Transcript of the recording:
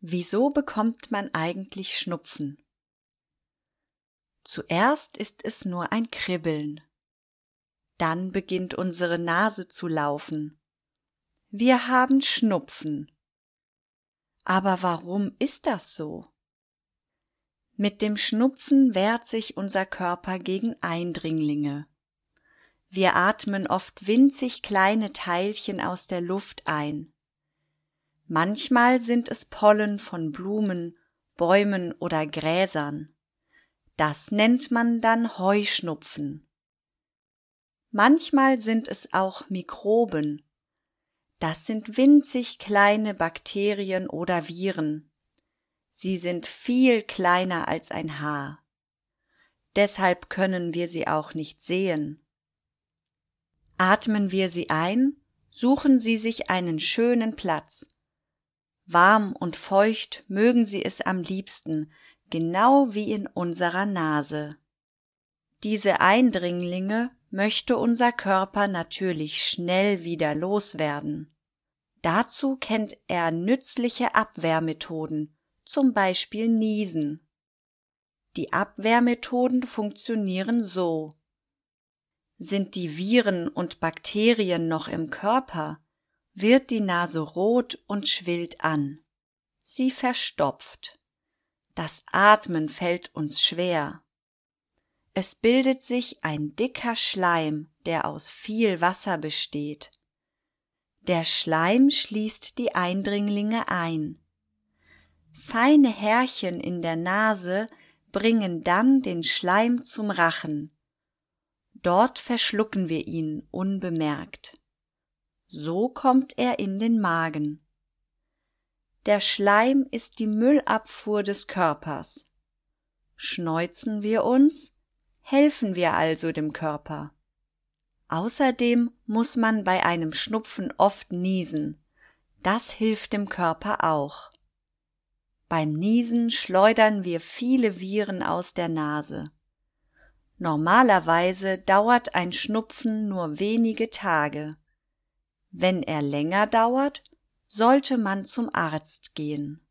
Wieso bekommt man eigentlich Schnupfen? Zuerst ist es nur ein Kribbeln. Dann beginnt unsere Nase zu laufen. Wir haben Schnupfen. Aber warum ist das so? Mit dem Schnupfen wehrt sich unser Körper gegen Eindringlinge. Wir atmen oft winzig kleine Teilchen aus der Luft ein. Manchmal sind es Pollen von Blumen, Bäumen oder Gräsern. Das nennt man dann Heuschnupfen. Manchmal sind es auch Mikroben. Das sind winzig kleine Bakterien oder Viren. Sie sind viel kleiner als ein Haar. Deshalb können wir sie auch nicht sehen. Atmen wir sie ein, suchen sie sich einen schönen Platz. Warm und feucht mögen sie es am liebsten, genau wie in unserer Nase. Diese Eindringlinge möchte unser Körper natürlich schnell wieder loswerden. Dazu kennt er nützliche Abwehrmethoden, zum Beispiel Niesen. Die Abwehrmethoden funktionieren so. Sind die Viren und Bakterien noch im Körper, wird die Nase rot und schwillt an. Sie verstopft. Das Atmen fällt uns schwer. Es bildet sich ein dicker Schleim, der aus viel Wasser besteht. Der Schleim schließt die Eindringlinge ein. Feine Härchen in der Nase bringen dann den Schleim zum Rachen. Dort verschlucken wir ihn unbemerkt. So kommt er in den Magen. Der Schleim ist die Müllabfuhr des Körpers. Schneuzen wir uns, helfen wir also dem Körper. Außerdem muss man bei einem Schnupfen oft niesen. Das hilft dem Körper auch. Beim Niesen schleudern wir viele Viren aus der Nase. Normalerweise dauert ein Schnupfen nur wenige Tage. Wenn er länger dauert, sollte man zum Arzt gehen.